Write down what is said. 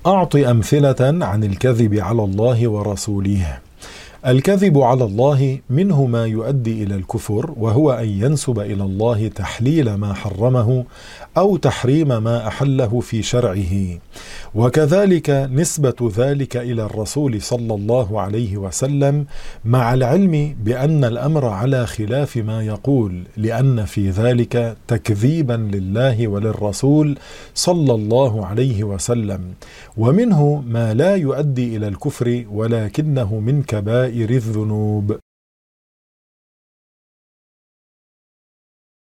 أعط أمثلة عن الكذب على الله ورسوله. الكذب على الله منه ما يؤدي إلى الكفر، وهو أن ينسب إلى الله تحليل ما حرمه أو تحريم ما أحله في شرعه، وكذلك نسبة ذلك إلى الرسول صلى الله عليه وسلم، مع العلم بأن الأمر على خلاف ما يقول، لأن في ذلك تكذيبا لله وللرسول صلى الله عليه وسلم. ومنه ما لا يؤدي إلى الكفر ولكنه من كبائر الذنوب.